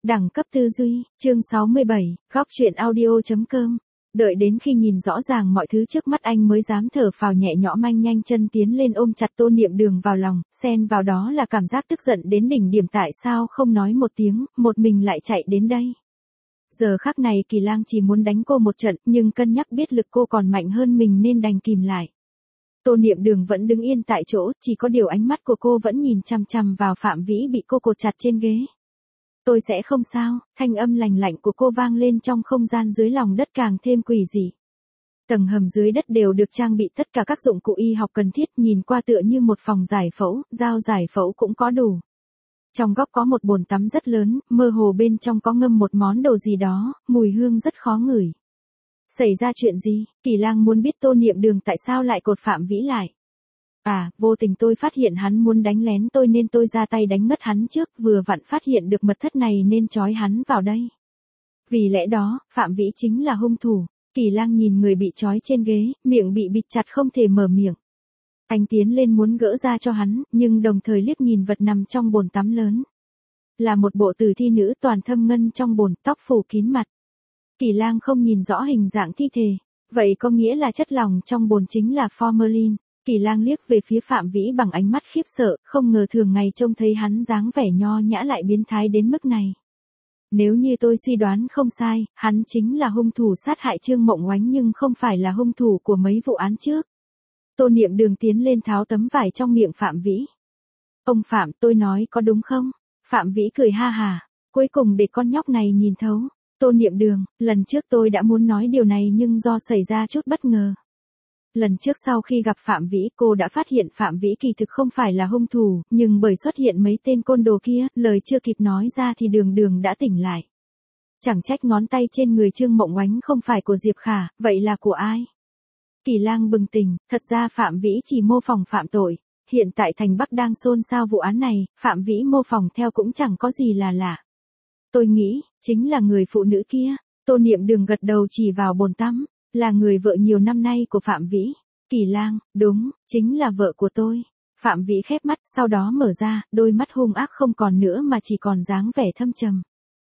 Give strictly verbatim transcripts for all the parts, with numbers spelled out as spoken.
Đẳng cấp tư duy, chương sáu mươi bảy, góc truyện audio.com. Đợi đến khi nhìn rõ ràng mọi thứ trước mắt anh mới dám thở phào nhẹ nhõm, anh nhanh chân tiến lên ôm chặt Tô Niệm Đường vào lòng, xen vào đó là cảm giác tức giận đến đỉnh điểm, tại sao không nói một tiếng, một mình lại chạy đến đây. Giờ khắc này Kỳ Lang chỉ muốn đánh cô một trận, nhưng cân nhắc biết lực cô còn mạnh hơn mình nên đành kìm lại. Tô Niệm Đường vẫn đứng yên tại chỗ, chỉ có điều ánh mắt của cô vẫn nhìn chằm chằm vào Phạm Vĩ bị cô cột chặt trên ghế. Tôi sẽ không sao, thanh âm lành lạnh của cô vang lên trong không gian dưới lòng đất càng thêm quỷ dị. Tầng hầm dưới đất đều được trang bị tất cả các dụng cụ y học cần thiết, nhìn qua tựa như một phòng giải phẫu, dao giải phẫu cũng có đủ. Trong góc có một bồn tắm rất lớn, mơ hồ bên trong có ngâm một món đồ gì đó, mùi hương rất khó ngửi. Xảy ra chuyện gì? Kỳ Lang muốn biết Tô Niệm Đường tại sao lại cột Phạm Vĩ lại. À, vô tình tôi phát hiện hắn muốn đánh lén tôi nên tôi ra tay đánh ngất hắn trước, vừa vặn phát hiện được mật thất này nên trói hắn vào đây. Vì lẽ đó, Phạm Vĩ chính là hung thủ. Kỳ Lang nhìn người bị trói trên ghế, miệng bị bịt chặt không thể mở miệng. Anh tiến lên muốn gỡ ra cho hắn, nhưng đồng thời liếc nhìn vật nằm trong bồn tắm lớn. Là một bộ tử thi nữ toàn thâm ngân trong bồn, tóc phủ kín mặt. Kỳ Lang không nhìn rõ hình dạng thi thể, vậy có nghĩa là chất lỏng trong bồn chính là formalin. Kỳ Lang liếc về phía Phạm Vĩ bằng ánh mắt khiếp sợ, không ngờ thường ngày trông thấy hắn dáng vẻ nho nhã lại biến thái đến mức này. Nếu như tôi suy đoán không sai, hắn chính là hung thủ sát hại Trương Mộng Oánh nhưng không phải là hung thủ của mấy vụ án trước. Tô Niệm Đường tiến lên tháo tấm vải trong miệng Phạm Vĩ. Ông Phạm, tôi nói có đúng không? Phạm Vĩ cười ha hà, cuối cùng để con nhóc này nhìn thấu. Tô Niệm Đường, lần trước tôi đã muốn nói điều này nhưng do xảy ra chút bất ngờ. Lần trước sau khi gặp Phạm Vĩ cô đã phát hiện Phạm Vĩ kỳ thực không phải là hung thủ, nhưng bởi xuất hiện mấy tên côn đồ kia, lời chưa kịp nói ra thì Đường Đường đã tỉnh lại. Chẳng trách ngón tay trên người Trương Mộng Oánh không phải của Diệp Khả, vậy là của ai? Kỳ Lang bừng tỉnh, thật ra Phạm Vĩ chỉ mô phỏng phạm tội. Hiện tại thành Bắc đang xôn xao vụ án này, Phạm Vĩ mô phỏng theo cũng chẳng có gì là lạ. Tôi nghĩ, chính là người phụ nữ kia. Tô Niệm Đường gật đầu chỉ vào bồn tắm. Là người vợ nhiều năm nay của Phạm Vĩ. Kỳ Lang, đúng, chính là vợ của tôi. Phạm Vĩ khép mắt, sau đó mở ra, đôi mắt hung ác không còn nữa mà chỉ còn dáng vẻ thâm trầm.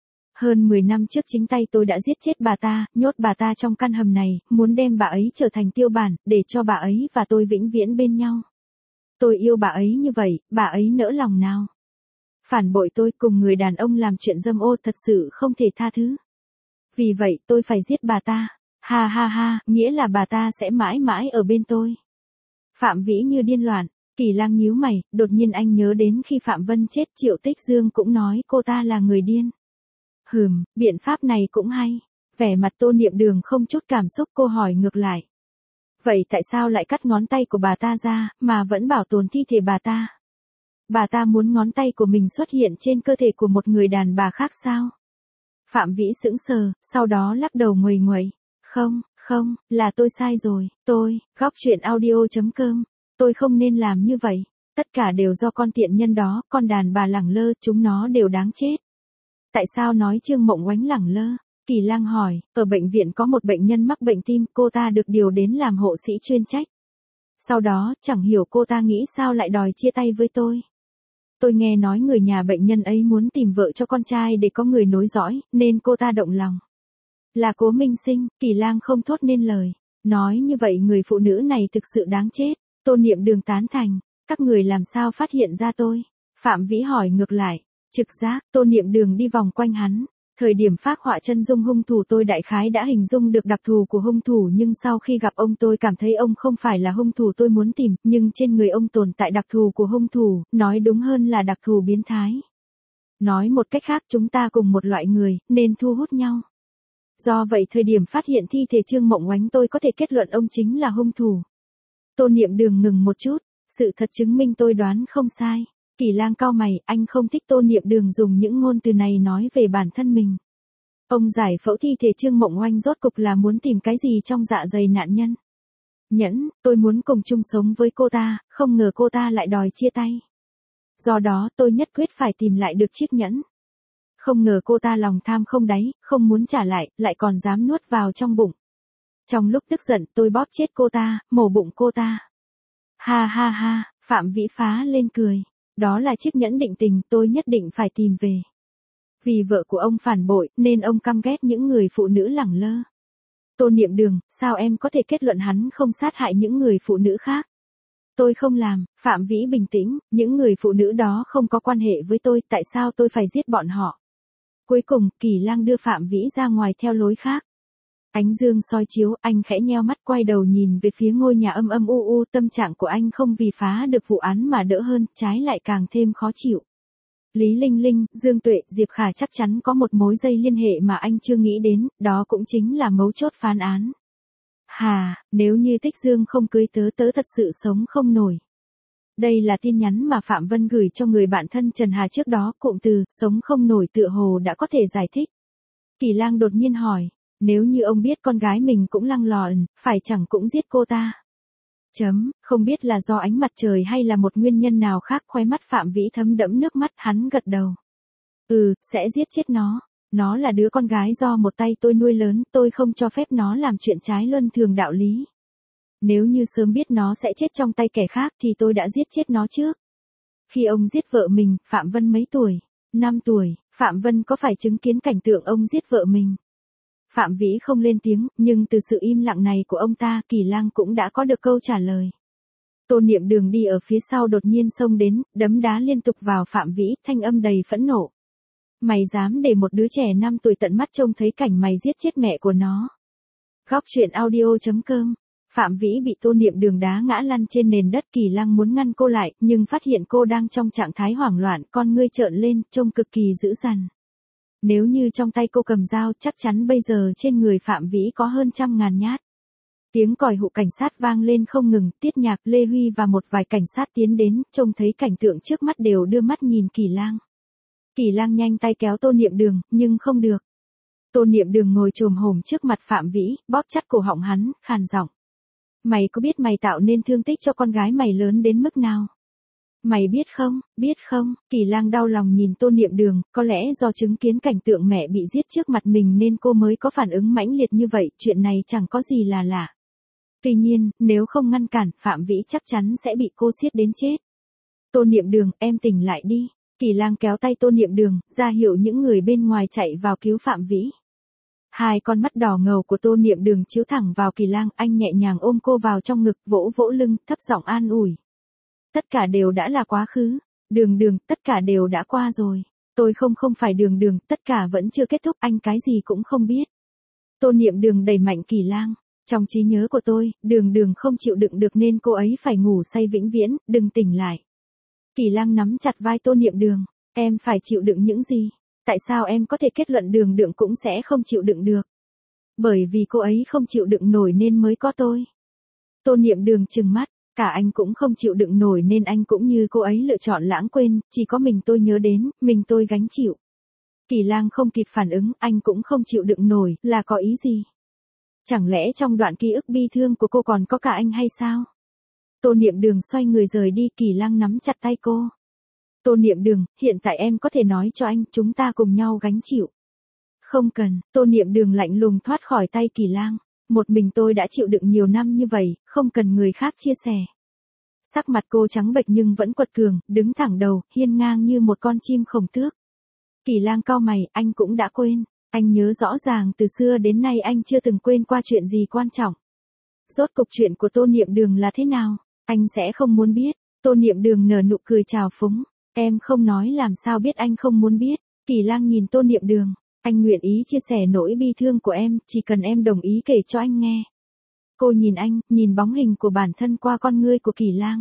Hơn mười năm trước chính tay tôi đã giết chết bà ta, nhốt bà ta trong căn hầm này, muốn đem bà ấy trở thành tiêu bản, để cho bà ấy và tôi vĩnh viễn bên nhau. Tôi yêu bà ấy như vậy, bà ấy nỡ lòng nào? Phản bội tôi cùng người đàn ông làm chuyện dâm ô thật sự không thể tha thứ. Vì vậy tôi phải giết bà ta. Ha ha ha, nghĩa là bà ta sẽ mãi mãi ở bên tôi. Phạm Vĩ như điên loạn. Kỳ Lang nhíu mày, đột nhiên anh nhớ đến khi Phạm Vân chết Triệu Tích Dương cũng nói cô ta là người điên. Hừm, biện pháp này cũng hay. Vẻ mặt Tô Niệm Đường không chút cảm xúc, cô hỏi ngược lại. Vậy tại sao lại cắt ngón tay của bà ta ra, mà vẫn bảo tồn thi thể bà ta? Bà ta muốn ngón tay của mình xuất hiện trên cơ thể của một người đàn bà khác sao? Phạm Vĩ sững sờ, sau đó lắc đầu nguầy nguậy. Không, không, là tôi sai rồi, tôi, góc truyện audio.com, tôi không nên làm như vậy. Tất cả đều do con tiện nhân đó, con đàn bà lẳng lơ, chúng nó đều đáng chết. Tại sao nói Trương Mộng Oánh lẳng lơ? Kỳ Lang hỏi, ở bệnh viện có một bệnh nhân mắc bệnh tim, cô ta được điều đến làm hộ sĩ chuyên trách. Sau đó, chẳng hiểu cô ta nghĩ sao lại đòi chia tay với tôi. Tôi nghe nói người nhà bệnh nhân ấy muốn tìm vợ cho con trai để có người nối dõi, nên cô ta động lòng. Là Cố Minh Sinh, Kỳ Lang không thốt nên lời. Nói như vậy người phụ nữ này thực sự đáng chết. Tô Niệm Đường tán thành. Các người làm sao phát hiện ra tôi? Phạm Vĩ hỏi ngược lại. Trực giác, Tô Niệm Đường đi vòng quanh hắn. Thời điểm phác họa chân dung hung thủ tôi đại khái đã hình dung được đặc thù của hung thủ, nhưng sau khi gặp ông tôi cảm thấy ông không phải là hung thủ tôi muốn tìm, nhưng trên người ông tồn tại đặc thù của hung thủ, nói đúng hơn là đặc thù biến thái. Nói một cách khác chúng ta cùng một loại người, nên thu hút nhau. Do vậy thời điểm phát hiện thi thể Trương Mộng Oánh tôi có thể kết luận ông chính là hung thủ. Tô Niệm Đường ngừng một chút, sự thật chứng minh tôi đoán không sai. Kỳ Lang cau mày, anh không thích Tô Niệm Đường dùng những ngôn từ này nói về bản thân mình. Ông giải phẫu thi thể Trương Mộng Oánh rốt cục là muốn tìm cái gì trong dạ dày nạn nhân? Nhẫn, tôi muốn cùng chung sống với cô ta, không ngờ cô ta lại đòi chia tay. Do đó tôi nhất quyết phải tìm lại được chiếc nhẫn. Không ngờ cô ta lòng tham không đáy, không muốn trả lại, lại còn dám nuốt vào trong bụng. Trong lúc tức giận tôi bóp chết cô ta, mổ bụng cô ta. Ha ha ha, Phạm Vĩ phá lên cười. Đó là chiếc nhẫn định tình tôi nhất định phải tìm về. Vì vợ của ông phản bội, nên ông căm ghét những người phụ nữ lẳng lơ. Tô Niệm Đường, sao em có thể kết luận hắn không sát hại những người phụ nữ khác? Tôi không làm. Phạm Vĩ bình tĩnh, những người phụ nữ đó không có quan hệ với tôi, tại sao tôi phải giết bọn họ? Cuối cùng, Kỳ Lang đưa Phạm Vĩ ra ngoài theo lối khác. Ánh dương soi chiếu, anh khẽ nheo mắt quay đầu nhìn về phía ngôi nhà âm âm u u, tâm trạng của anh không vì phá được vụ án mà đỡ hơn, trái lại càng thêm khó chịu. Lý Linh Linh, Dương Tuệ, Diệp Khả chắc chắn có một mối dây liên hệ mà anh chưa nghĩ đến, đó cũng chính là mấu chốt phán án. Hà, nếu như Tích Dương không cưới tớ tớ thật sự sống không nổi. Đây là tin nhắn mà Phạm Vân gửi cho người bạn thân Trần Hà trước đó, cụm từ sống không nổi tựa hồ đã có thể giải thích. Kỳ Lang đột nhiên hỏi, nếu như ông biết con gái mình cũng lăng lòn, phải chẳng cũng giết cô ta. Chấm, không biết là do ánh mặt trời hay là một nguyên nhân nào khác, khóe mắt Phạm Vĩ thấm đẫm nước mắt, hắn gật đầu. Ừ, sẽ giết chết nó. Nó là đứa con gái do một tay tôi nuôi lớn, tôi không cho phép nó làm chuyện trái luân thường đạo lý. Nếu như sớm biết nó sẽ chết trong tay kẻ khác thì tôi đã giết chết nó trước. Khi ông giết vợ mình, Phạm Vân mấy tuổi? năm tuổi, Phạm Vân có phải chứng kiến cảnh tượng ông giết vợ mình? Phạm Vĩ không lên tiếng, nhưng từ sự im lặng này của ông ta, Kỳ Lang cũng đã có được câu trả lời. Tô Niệm Đường đi ở phía sau đột nhiên xông đến, đấm đá liên tục vào Phạm Vĩ, thanh âm đầy phẫn nộ. Mày dám để một đứa trẻ năm tuổi tận mắt trông thấy cảnh mày giết chết mẹ của nó. Góc truyện audio chấm com. Phạm Vĩ bị Tô Niệm Đường đá ngã lăn trên nền đất, Kỳ Lang muốn ngăn cô lại, nhưng phát hiện cô đang trong trạng thái hoảng loạn, con ngươi trợn lên, trông cực kỳ dữ dằn. Nếu như trong tay cô cầm dao, chắc chắn bây giờ trên người Phạm Vĩ có hơn trăm ngàn nhát. Tiếng còi hụ cảnh sát vang lên không ngừng, Tiết Nhạc, Lê Huy và một vài cảnh sát tiến đến, trông thấy cảnh tượng trước mắt đều đưa mắt nhìn Kỳ Lang. Kỳ Lang nhanh tay kéo Tô Niệm Đường, nhưng không được. Tô Niệm Đường ngồi chồm hổm trước mặt Phạm Vĩ, bóp chặt cổ họng hắn, khàn giọng. Mày có biết mày tạo nên thương tích cho con gái mày lớn đến mức nào? Mày biết không, biết không? Kỳ Lang đau lòng nhìn Tô Niệm Đường, có lẽ do chứng kiến cảnh tượng mẹ bị giết trước mặt mình nên cô mới có phản ứng mãnh liệt như vậy, chuyện này chẳng có gì là lạ. Tuy nhiên, nếu không ngăn cản, Phạm Vĩ chắc chắn sẽ bị cô siết đến chết. Tô Niệm Đường, em tỉnh lại đi. Kỳ Lang kéo tay Tô Niệm Đường, ra hiệu những người bên ngoài chạy vào cứu Phạm Vĩ. Hai con mắt đỏ ngầu của Tô Niệm Đường chiếu thẳng vào Kỳ Lang, anh nhẹ nhàng ôm cô vào trong ngực, vỗ vỗ lưng, thấp giọng an ủi. Tất cả đều đã là quá khứ. Đường Đường, tất cả đều đã qua rồi. Tôi không không phải Đường Đường, tất cả vẫn chưa kết thúc, anh cái gì cũng không biết. Tô Niệm Đường đẩy mạnh Kỳ Lang. Trong trí nhớ của tôi, Đường Đường không chịu đựng được nên cô ấy phải ngủ say vĩnh viễn, đừng tỉnh lại. Kỳ Lang nắm chặt vai Tô Niệm Đường. Em phải chịu đựng những gì? Tại sao em có thể kết luận Đường Đường cũng sẽ không chịu đựng được? Bởi vì cô ấy không chịu đựng nổi nên mới có tôi. Tô Niệm Đường trừng mắt, cả anh cũng không chịu đựng nổi nên anh cũng như cô ấy lựa chọn lãng quên, chỉ có mình tôi nhớ đến, mình tôi gánh chịu. Kỳ Lang không kịp phản ứng, anh cũng không chịu đựng nổi, là có ý gì? Chẳng lẽ trong đoạn ký ức bi thương của cô còn có cả anh hay sao? Tô Niệm Đường xoay người rời đi, Kỳ Lang nắm chặt tay cô. Tô Niệm Đường, hiện tại em có thể nói cho anh, chúng ta cùng nhau gánh chịu. Không cần, Tô Niệm Đường lạnh lùng thoát khỏi tay Kỳ Lang. Một mình tôi đã chịu đựng nhiều năm như vậy, không cần người khác chia sẻ. Sắc mặt cô trắng bệch nhưng vẫn quật cường, đứng thẳng đầu, hiên ngang như một con chim khổng tước. Kỳ Lang cau mày, anh cũng đã quên. Anh nhớ rõ ràng từ xưa đến nay anh chưa từng quên qua chuyện gì quan trọng. Rốt cục chuyện của Tô Niệm Đường là thế nào? Anh sẽ không muốn biết. Tô Niệm Đường nở nụ cười trào phúng. Em không nói làm sao biết anh không muốn biết. Kỳ Lang nhìn Tô Niệm Đường. Anh nguyện ý chia sẻ nỗi bi thương của em, chỉ cần em đồng ý kể cho anh nghe. Cô nhìn anh, nhìn bóng hình của bản thân qua con ngươi của Kỳ Lang.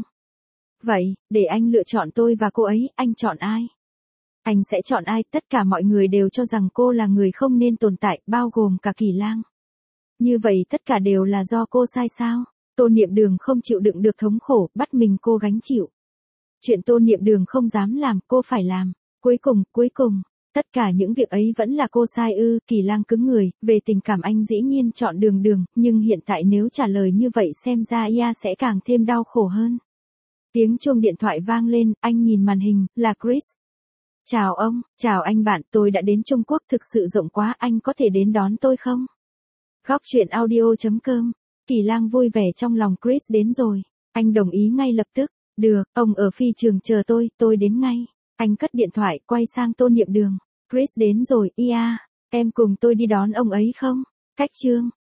Vậy, để anh lựa chọn tôi và cô ấy, anh chọn ai? Anh sẽ chọn ai? Tất cả mọi người đều cho rằng cô là người không nên tồn tại, bao gồm cả Kỳ Lang. Như vậy tất cả đều là do cô sai sao? Tô Niệm Đường không chịu đựng được thống khổ, bắt mình cô gánh chịu. Chuyện Tô Niệm Đường không dám làm, cô phải làm. Cuối cùng, cuối cùng, tất cả những việc ấy vẫn là cô sai ư? Kỳ Lang cứng người, về tình cảm anh dĩ nhiên chọn Đường Đường, nhưng hiện tại nếu trả lời như vậy xem ra ia sẽ càng thêm đau khổ hơn. Tiếng chuông điện thoại vang lên, anh nhìn màn hình, là Chris. Chào ông, chào anh bạn, tôi đã đến Trung Quốc thực sự rộng quá, anh có thể đến đón tôi không? Góc truyện audio chấm com. Kỳ Lang vui vẻ trong lòng, Chris đến rồi. Anh đồng ý ngay lập tức. Được, ông ở phi trường chờ tôi, tôi đến ngay. Anh cất điện thoại, quay sang Tô Niệm Đường. Chris đến rồi, ia, em cùng tôi đi đón ông ấy không? Cách chương